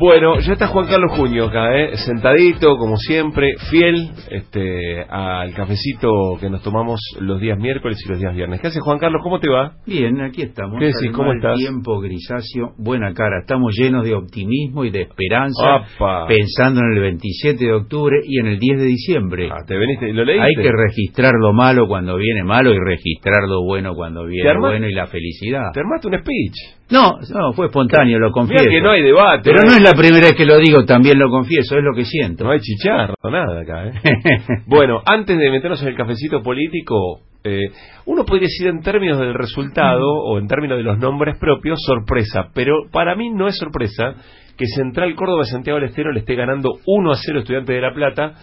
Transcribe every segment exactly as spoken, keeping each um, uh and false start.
Bueno, ya está Juan Carlos Juño acá, ¿eh? Sentadito, como siempre, fiel este, al cafecito que nos tomamos los días miércoles y los días viernes. ¿Qué haces, Juan Carlos? ¿Cómo te va? Bien, aquí estamos. ¿Qué decís? ¿Cómo estás? Tiempo grisáceo, buena cara. Estamos llenos de optimismo y de esperanza, ¡Apa! pensando en el veintisiete de octubre y en el diez de diciembre. Ah, ¿te veniste y lo leíste? Hay que registrar lo malo cuando viene malo y registrar lo bueno cuando viene arma... bueno y la felicidad. ¿Te armaste un speech? No, no, fue espontáneo, lo confieso. Mira que no hay debate. Pero ¿eh? no es la primera vez que lo digo, también lo confieso, es lo que siento. No hay chicharro, nada acá, ¿eh? Bueno, antes de meternos en el cafecito político, eh, uno podría decir en términos del resultado o en términos de los nombres propios, sorpresa. Pero para mí no es sorpresa que Central Córdoba de Santiago del Estero le esté ganando uno a cero Estudiantes de La Plata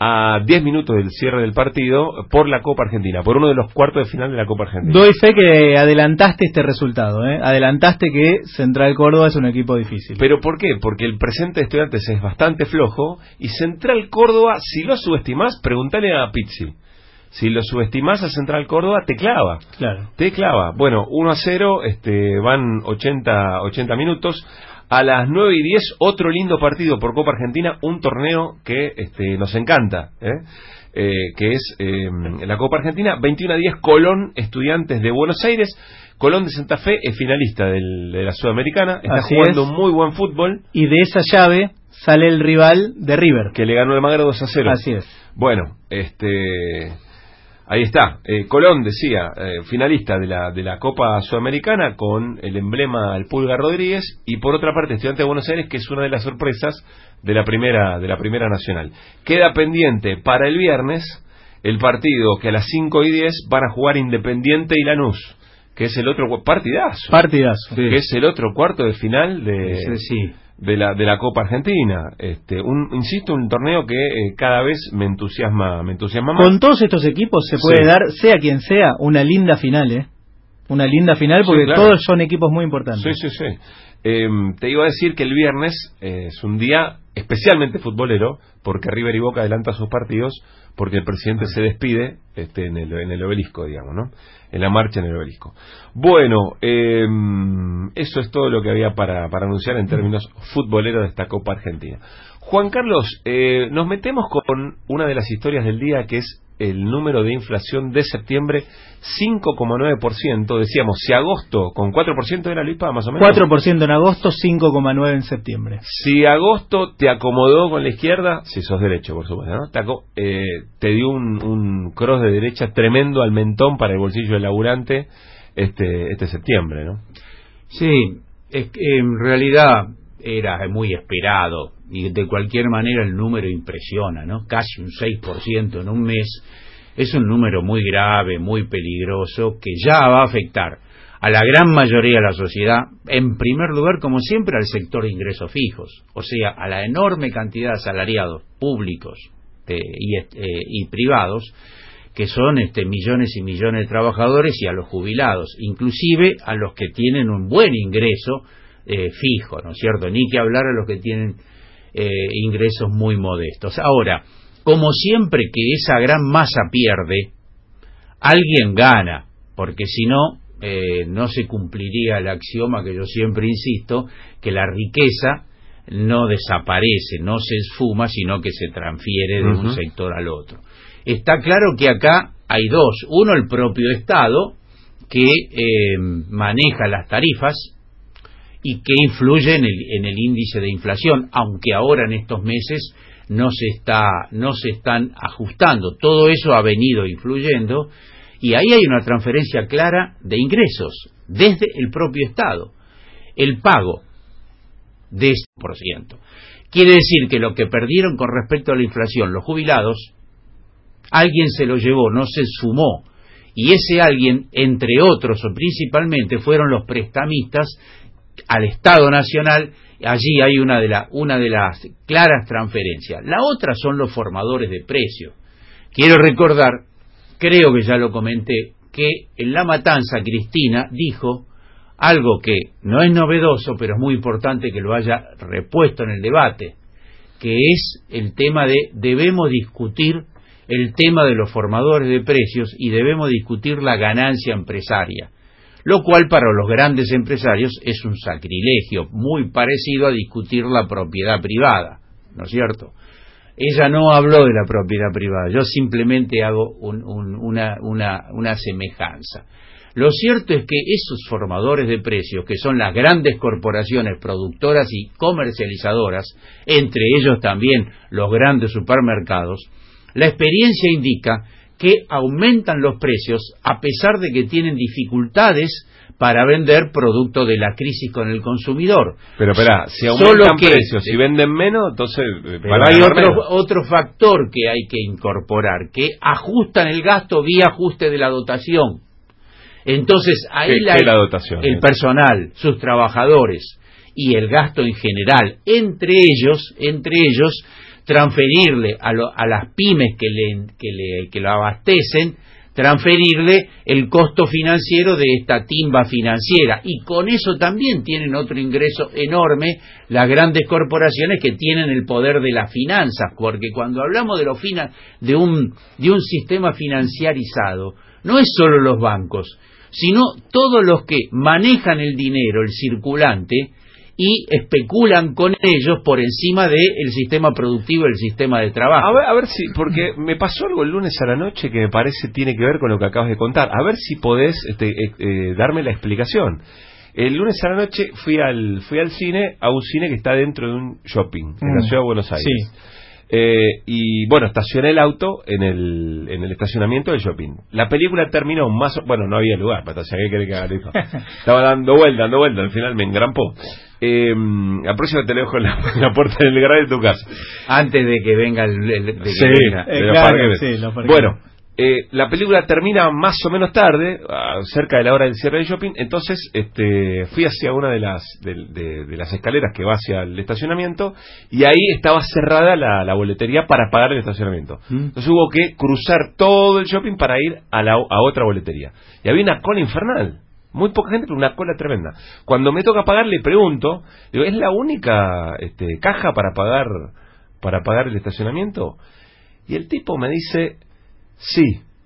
a diez minutos del cierre del partido por la Copa Argentina, por uno de los cuartos de final de la Copa Argentina. Doy fe que adelantaste este resultado, ¿eh? Adelantaste que Central Córdoba es un equipo difícil. ¿Pero por qué? Porque el presente de Estudiantes es bastante flojo y Central Córdoba, si lo subestimás, preguntale a Pizzi. Si lo subestimás a Central Córdoba, te clava. Claro. Te clava. Bueno, uno a cero, este, van ochenta, ochenta minutos. A las nueve y diez, otro lindo partido por Copa Argentina, un torneo que este, nos encanta, ¿eh? Eh, que es eh, la Copa Argentina. Veintiuno a diez, Colón, Estudiantes de Buenos Aires. Colón de Santa Fe es finalista del, de la Sudamericana, está Así jugando es. muy buen fútbol. Y de esa llave sale el rival de River, que le ganó el Magro dos a cero. Así es. Bueno, este... ahí está, eh, Colón decía, eh, finalista de la de la Copa Sudamericana con el emblema al Pulga Rodríguez, y por otra parte Estudiantes de Buenos Aires, que es una de las sorpresas de la primera de la primera nacional. Queda pendiente para el viernes el partido que a las cinco y diez van a jugar Independiente y Lanús, que es el otro partidazo. Partidazo. Que Sí. es el otro cuarto de final de Sí, sí. de la de la Copa Argentina. Este, un insisto, un torneo que eh, cada vez me entusiasma, me entusiasma más. Con todos estos equipos se puede Sí. dar, sea quien sea, una linda final, ¿eh? Una linda final porque Sí, claro. todos son equipos muy importantes. Sí, sí, sí. Eh, te iba a decir que el viernes eh, es un día especialmente futbolero, porque River y Boca adelantan sus partidos, porque el presidente se despide este, en, el, en el obelisco, digamos, ¿no? En la marcha en el obelisco. Bueno, eh, eso es todo lo que había para, para anunciar en términos futboleros de esta Copa Argentina. Juan Carlos, eh, nos metemos con una de las historias del día, que es el número de inflación de septiembre, cinco coma nueve por ciento. Decíamos, si agosto con cuatro por ciento era la I P A, más o menos. cuatro por ciento en agosto, cinco coma nueve por ciento en septiembre. Si agosto te acomodó con la izquierda, si sos derecho, por supuesto, ¿no? Te, aco- eh, te dio un, un cross de derecha tremendo al mentón para el bolsillo del laburante este, este septiembre, ¿no? Sí, es que en realidad era muy esperado y de cualquier manera el número impresiona, ¿no? Casi un seis por ciento en un mes es un número muy grave, muy peligroso, que ya va a afectar a la gran mayoría de la sociedad, en primer lugar, como siempre, al sector de ingresos fijos, o sea, a la enorme cantidad de asalariados públicos eh, y, eh, y privados, que son este, millones y millones de trabajadores, y a los jubilados, inclusive a los que tienen un buen ingreso eh, fijo, ¿no es cierto? Ni que hablar a los que tienen eh, ingresos muy modestos. Ahora, como siempre que esa gran masa pierde, alguien gana, porque si no, eh, no se cumpliría el axioma que yo siempre insisto, que la riqueza no desaparece, no se esfuma, sino que se transfiere de Uh-huh. un sector al otro. Está claro que acá hay dos. Uno, el propio Estado, que eh, maneja las tarifas y que influye en el, en el índice de inflación, aunque ahora en estos meses no se está, no se están ajustando. Todo eso ha venido influyendo, y ahí hay una transferencia clara de ingresos desde el propio Estado. El pago de este por ciento quiere decir que lo que perdieron con respecto a la inflación los jubilados, alguien se lo llevó, no se sumó, y ese alguien, entre otros o principalmente, fueron los prestamistas al Estado Nacional. Allí hay una de, la, una de las claras transferencias. La otra son los formadores de precios. Quiero recordar, creo que ya lo comenté, que en La Matanza Cristina dijo algo que no es novedoso, pero es muy importante que lo haya repuesto en el debate, que es el tema de debemos discutir el tema de los formadores de precios y debemos discutir la ganancia empresaria. lo cual para los grandes empresarios es un sacrilegio, muy parecido a discutir la propiedad privada, ¿no es cierto? Ella no habló de la propiedad privada, yo simplemente hago un, un, una, una, una semejanza. Lo cierto es que esos formadores de precios, que son las grandes corporaciones productoras y comercializadoras, entre ellos también los grandes supermercados, la experiencia indica que aumentan los precios a pesar de que tienen dificultades para vender producto de la crisis con el consumidor. Pero espera, si aumentan que, precios y venden menos, entonces... Pero hay otro, otro factor que hay que incorporar, que ajustan el gasto vía ajuste de la dotación. Entonces, ahí ¿Qué, la, qué la dotación? El personal, sus trabajadores y el gasto en general, entre ellos, entre ellos, transferirle a, lo, a las pymes que, le, que, le, que lo abastecen, transferirle el costo financiero de esta timba financiera, y con eso también tienen otro ingreso enorme las grandes corporaciones que tienen el poder de las finanzas, porque cuando hablamos de, lo fina, de, un, de un sistema financiarizado, no es solo los bancos, sino todos los que manejan el dinero, el circulante, y especulan con ellos por encima del sistema productivo y el sistema de trabajo. A ver, a ver si, porque me pasó algo el lunes a la noche que me parece tiene que ver con lo que acabas de contar. A ver si podés este, eh, eh, darme la explicación. El lunes a la noche fui al fui al cine, a un cine que está dentro de un shopping, en mm. la ciudad de Buenos Aires. Sí. Eh, y bueno, estacioné el auto en el en el estacionamiento del shopping. La película terminó más o, bueno, no había lugar para estacionar, ¿qué querés que haga, hijo? Estaba dando vuelta, dando vuelta, al final me engrampó. Eh, la próxima te lo dejo en la, en la puerta del garaje de tu casa. Antes de que venga el... el de que sí, venga. Eh, de claro, sí, lo bueno, eh, la película termina más o menos tarde, cerca de la hora del cierre del shopping. Entonces este, fui hacia una de las de, de, de las escaleras que va hacia el estacionamiento, y ahí estaba cerrada la, la boletería para pagar el estacionamiento. ¿Mm? Entonces hubo que cruzar todo el shopping para ir a, la, a otra boletería, y había una cola infernal. Muy poca gente, pero una cola tremenda. Cuando me toca pagar, le pregunto, digo, ¿es la única este, caja para pagar para pagar el estacionamiento? Y el tipo me dice, sí.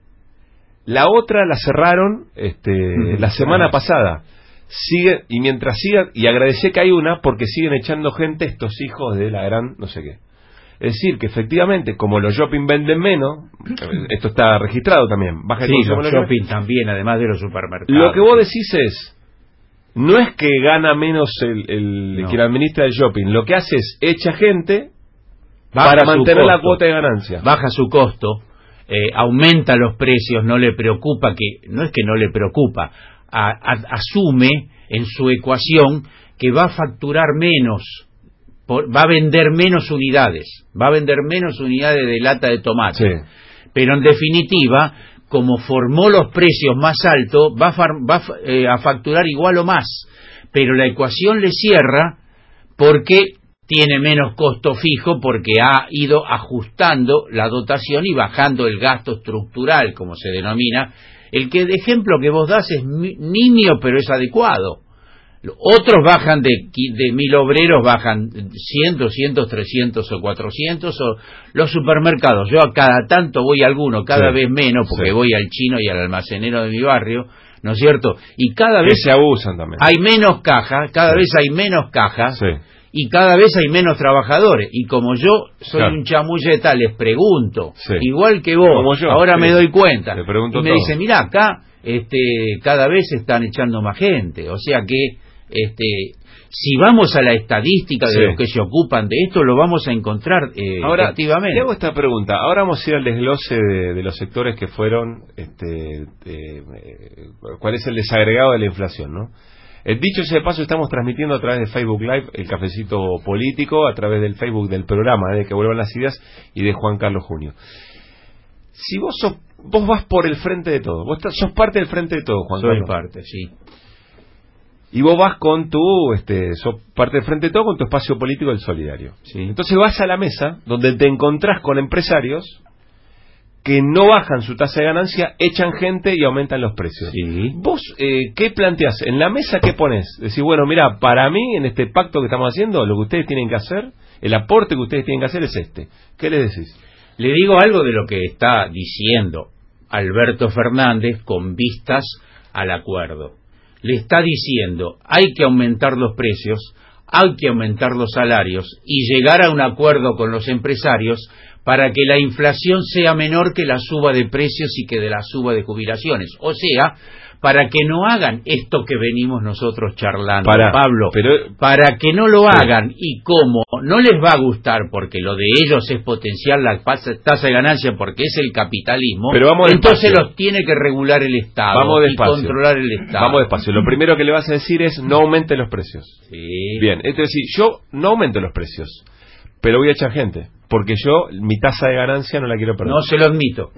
La otra la cerraron este, uh-huh. la semana pasada. Sigue, y mientras siga, y agradecé que hay una, porque siguen echando gente estos hijos de la gran no sé qué. Es decir, que efectivamente, como los shopping venden menos, esto está registrado también, baja el sí, consumo los de shopping también, además de los supermercados. Lo que vos decís es, no es que gana menos el, el no. quien administra el shopping, lo que hace es echa gente baja para mantener costo, la cuota de ganancia. Baja su costo, eh, aumenta los precios, no le preocupa, que no es que no le preocupa, a, a, asume en su ecuación que va a facturar menos, por, va a vender menos unidades, va a vender menos unidades de lata de tomate. Sí. Pero en definitiva, como formó los precios más altos, va, a, va eh, a facturar igual o más. Pero la ecuación le cierra porque tiene menos costo fijo, porque ha ido ajustando la dotación y bajando el gasto estructural, como se denomina. El que de ejemplo que vos das es nimio, pero es adecuado. Otros bajan de, de mil obreros, bajan cien, doscientos, trescientos o cuatrocientos, o los supermercados. Yo a cada tanto voy a alguno, cada sí, vez menos, porque sí. voy al chino y al almacenero de mi barrio, ¿no es cierto? Y cada que vez se abusan también. Hay menos cajas, cada sí. vez hay menos cajas, sí. y cada vez hay menos trabajadores. Y como yo soy claro. un chamulleta, les pregunto, sí. igual que vos, yo, ahora sí. me doy cuenta. Le pregunto y me todo. dice, mirá, acá este, cada vez están echando más gente, o sea que Este, si vamos a la estadística de sí. los que se ocupan de esto, lo vamos a encontrar eh, ahora, activamente. Te hago esta pregunta. Ahora vamos a ir al desglose de, de los sectores que fueron, este, de, eh, cuál es el desagregado de la inflación, ¿no? El dicho sea de paso, estamos transmitiendo a través de Facebook Live el cafecito político, a través del Facebook del programa de Que Vuelvan las Ideas y de Juan Carlos Junio. Si vos sos, vos vas por el frente de todo, vos sos parte del frente de todo, Juan Soy Carlos. Soy parte, sí. Y vos vas con tu, este, sos parte del frente de todo con tu espacio político del Solidario. Sí. Entonces vas a la mesa donde te encontrás con empresarios que no bajan su tasa de ganancia, echan gente y aumentan los precios. Sí. Vos, eh, ¿qué planteás? En la mesa, ¿qué pones? Decís, bueno, mira, para mí, en este pacto que estamos haciendo, lo que ustedes tienen que hacer, el aporte que ustedes tienen que hacer es este. ¿Qué les decís? Le digo algo de lo que está diciendo Alberto Fernández con vistas al acuerdo. le está diciendo hay que aumentar los precios, hay que aumentar los salarios y llegar a un acuerdo con los empresarios para que la inflación sea menor que la suba de precios y que de la suba de jubilaciones. O sea, para que no hagan esto que venimos nosotros charlando, para, Pablo, pero, para que no lo sí. hagan, y como no les va a gustar porque lo de ellos es potenciar la tasa de ganancia porque es el capitalismo, pero vamos entonces despacio. los tiene que regular el Estado vamos y despacio. controlar el Estado. Vamos despacio. Lo primero que le vas a decir es no aumente los precios. Sí. Bien, es decir, yo no aumento los precios, pero voy a echar gente, porque yo mi tasa de ganancia no la quiero perder. No se lo admito.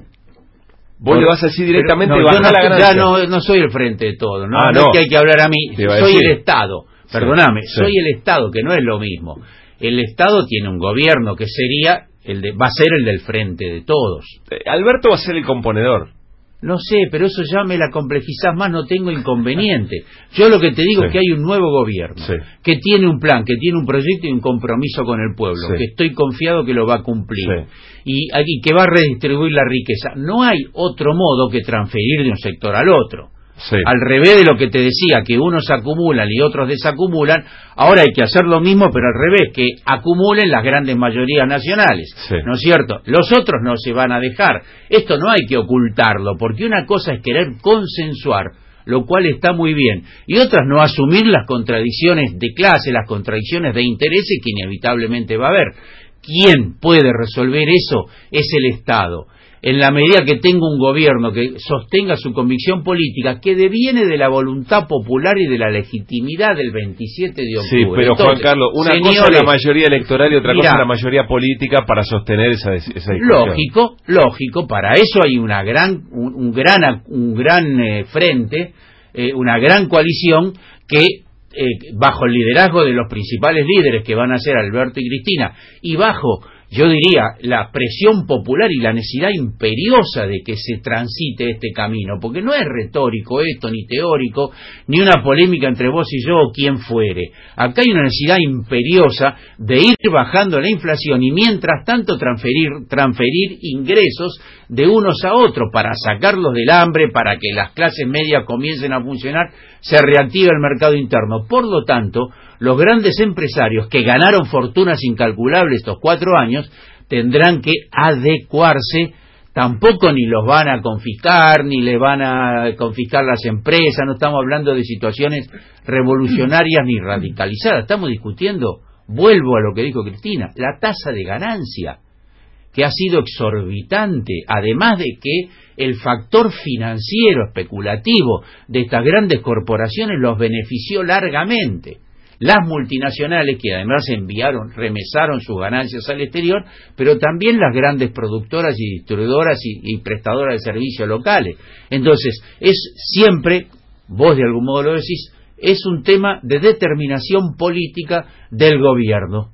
Vos Por, le vas a decir directamente no, bajar no, la ganancia. Ya no, no soy el frente de todo, no, ah, no, no. es que hay que hablar a mí, Te iba a soy decir. el Estado, perdóname, sí, soy sí. el Estado, que no es lo mismo. El Estado tiene un gobierno que sería, el de, va a ser el del frente de todos. Eh, Alberto va a ser el componedor. No sé, pero eso ya me la complejizás más, no tengo inconveniente. Yo lo que te digo sí. es que hay un nuevo gobierno, sí. que tiene un plan, que tiene un proyecto y un compromiso con el pueblo, sí. que estoy confiado que lo va a cumplir, sí. y, y que va a redistribuir la riqueza. No hay otro modo que transferir de un sector al otro. Sí. Al revés de lo que te decía, que unos acumulan y otros desacumulan, ahora hay que hacer lo mismo, pero al revés, que acumulen las grandes mayorías nacionales, sí. ¿no es cierto? Los otros no se van a dejar. Esto no hay que ocultarlo, porque una cosa es querer consensuar, lo cual está muy bien, y otras no asumir las contradicciones de clase, las contradicciones de intereses que inevitablemente va a haber. ¿Quién puede resolver eso? Es el Estado. En la medida que tenga un gobierno que sostenga su convicción política, que deviene de la voluntad popular y de la legitimidad del veintisiete de octubre. Sí, pero Entonces, Juan Carlos, una señores, cosa es la mayoría electoral y otra mirá, cosa es la mayoría política para sostener esa, esa discusión. Lógico, lógico, para eso hay una gran, un, un gran, un gran eh, frente, eh, una gran coalición que eh, bajo el liderazgo de los principales líderes que van a ser Alberto y Cristina, y bajo, yo diría, la presión popular y la necesidad imperiosa de que se transite este camino, porque no es retórico esto, ni teórico, ni una polémica entre vos y yo o quien fuere. Acá hay una necesidad imperiosa de ir bajando la inflación y mientras tanto transferir, transferir ingresos de unos a otros para sacarlos del hambre, para que las clases medias comiencen a funcionar, se reactive el mercado interno. Por lo tanto, los grandes empresarios que ganaron fortunas incalculables estos cuatro años tendrán que adecuarse. Tampoco ni los van a confiscar, ni le van a confiscar las empresas, no estamos hablando de situaciones revolucionarias ni radicalizadas, estamos discutiendo, vuelvo a lo que dijo Cristina, la tasa de ganancia, que ha sido exorbitante, además de que el factor financiero especulativo de estas grandes corporaciones los benefició largamente. Las multinacionales, que además enviaron, remesaron sus ganancias al exterior, pero también las grandes productoras y distribuidoras y, y prestadoras de servicios locales. Entonces, es siempre, vos de algún modo lo decís, es un tema de determinación política del gobierno.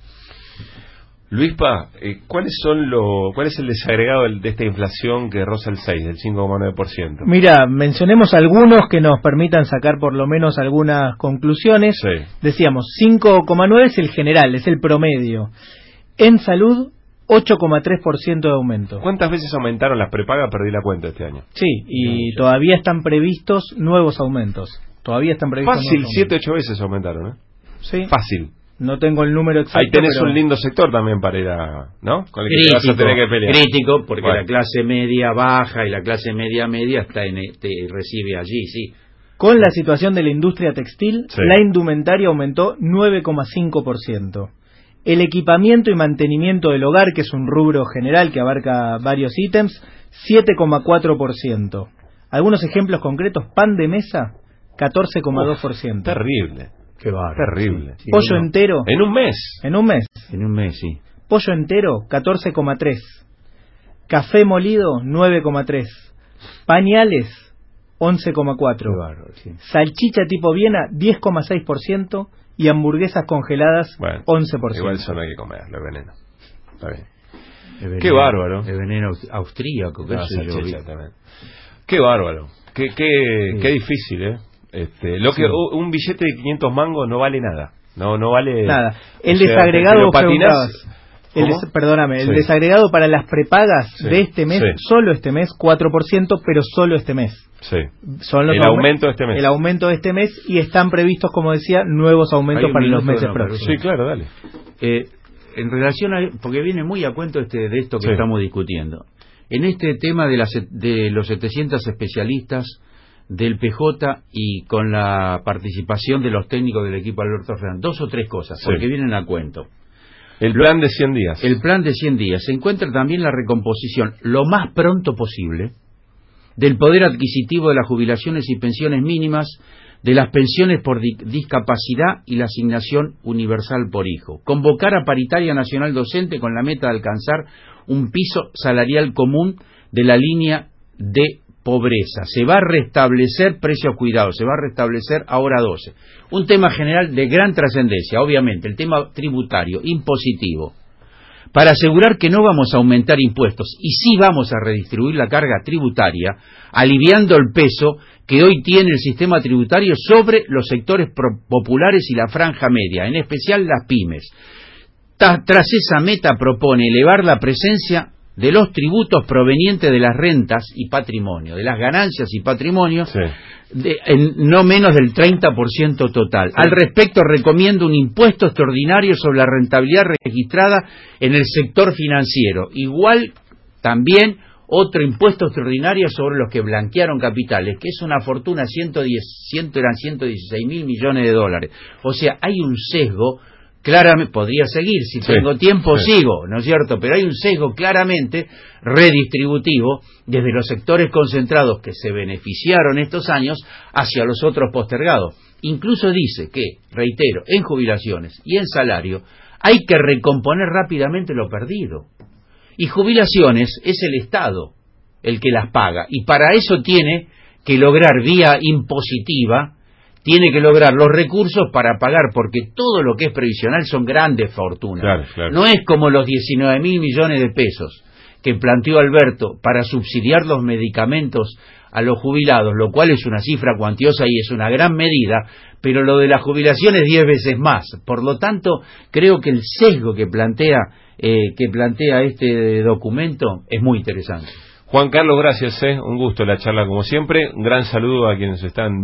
Luispa, eh, ¿cuáles son lo, ¿cuál es el desagregado de esta inflación que roza el seis, del cinco coma nueve por ciento? Mira, mencionemos algunos que nos permitan sacar por lo menos algunas conclusiones. Sí. Decíamos, cinco coma nueve es el general, es el promedio. En salud, ocho coma tres por ciento de aumento. ¿Cuántas veces aumentaron las prepagas? Perdí la cuenta este año. Sí, y todavía están previstos nuevos aumentos. Todavía están previstos Fácil, nuevos siete, aumentos. ocho veces aumentaron, ¿eh? Sí. Fácil. No tengo el número exacto. Ahí tenés pero... un lindo sector también para ir a, ¿no? Con el que Crítico, te vas a tener que pelear. crítico, porque bueno. la clase media baja y la clase media media está en este, recibe allí, sí. Con la situación de la industria textil, sí. la indumentaria aumentó nueve coma cinco por ciento. El equipamiento y mantenimiento del hogar, que es un rubro general que abarca varios ítems, siete coma cuatro por ciento. Algunos ejemplos concretos: pan de mesa, catorce coma dos por ciento. Terrible. Qué bárbaro. Terrible. Sí, Pollo uno, entero. En un mes. En un mes. En un mes, sí. Pollo entero, catorce coma tres. Café molido, nueve coma tres. Pañales, once coma cuatro. Qué bárbaro, sí. Salchicha tipo Viena, diez coma seis por ciento. Y hamburguesas congeladas, bueno, once por ciento. Igual eso no hay que comer, lo veneno. Está bien. Veneno, Qué bárbaro. De veneno austríaco, qué No, sé yo. salchicha también. Qué bárbaro. Qué, qué, sí. qué difícil, ¿eh? Este, lo que sí. Un billete de quinientos mangos no vale nada. No no vale nada. El o sea, desagregado patinás, El des, perdóname, sí. El desagregado para las prepagas sí. de este mes, sí. solo este mes, cuatro por ciento, pero solo este mes. Sí. Son los el aumento de este mes. El aumento de este mes y están previstos, como decía, nuevos aumentos para los meses no, próximos. Sí, claro, dale. Eh, en relación a, porque viene muy a cuento este de esto que sí. estamos discutiendo. En este tema de, las, de los setecientos especialistas del P J y con la participación de los técnicos del equipo Alberto Fernández, dos o tres cosas, sí. porque vienen a cuento. El plan de cien días. El plan de cien días. Se encuentra también la recomposición, lo más pronto posible, del poder adquisitivo de las jubilaciones y pensiones mínimas, de las pensiones por di discapacidad y la asignación universal por hijo. Convocar a paritaria nacional docente con la meta de alcanzar un piso salarial común de la línea de pobreza. Se va a restablecer precios cuidados, se va a restablecer ahora doce. Un tema general de gran trascendencia, obviamente, el tema tributario, impositivo. Para asegurar que no vamos a aumentar impuestos y sí vamos a redistribuir la carga tributaria, aliviando el peso que hoy tiene el sistema tributario sobre los sectores populares y la franja media, en especial las pymes. Tras esa meta propone elevar la presencia de los tributos provenientes de las rentas y patrimonio, de las ganancias y patrimonio, sí. de, en no menos del treinta por ciento total. Sí. Al respecto, recomiendo un impuesto extraordinario sobre la rentabilidad registrada en el sector financiero. Igual, también, otro impuesto extraordinario sobre los que blanquearon capitales, que es una fortuna, ciento diez, cien, eran ciento dieciséis mil millones de dólares. O sea, hay un sesgo. Claramente, podría seguir, si sí, tengo tiempo sí. sigo, ¿no es cierto? Pero hay un sesgo claramente redistributivo desde los sectores concentrados que se beneficiaron estos años hacia los otros postergados. Incluso dice que, reitero, en jubilaciones y en salario hay que recomponer rápidamente lo perdido. Y jubilaciones es el Estado el que las paga, y para eso tiene que lograr vía impositiva, tiene que lograr los recursos para pagar, porque todo lo que es previsional son grandes fortunas. Claro, claro. No es como los diecinueve mil millones de pesos que planteó Alberto para subsidiar los medicamentos a los jubilados, lo cual es una cifra cuantiosa y es una gran medida, pero lo de la jubilación es diez veces más. Por lo tanto, creo que el sesgo que plantea, eh, que plantea este documento es muy interesante. Juan Carlos, gracias, eh. un gusto la charla como siempre. Un gran saludo a quienes están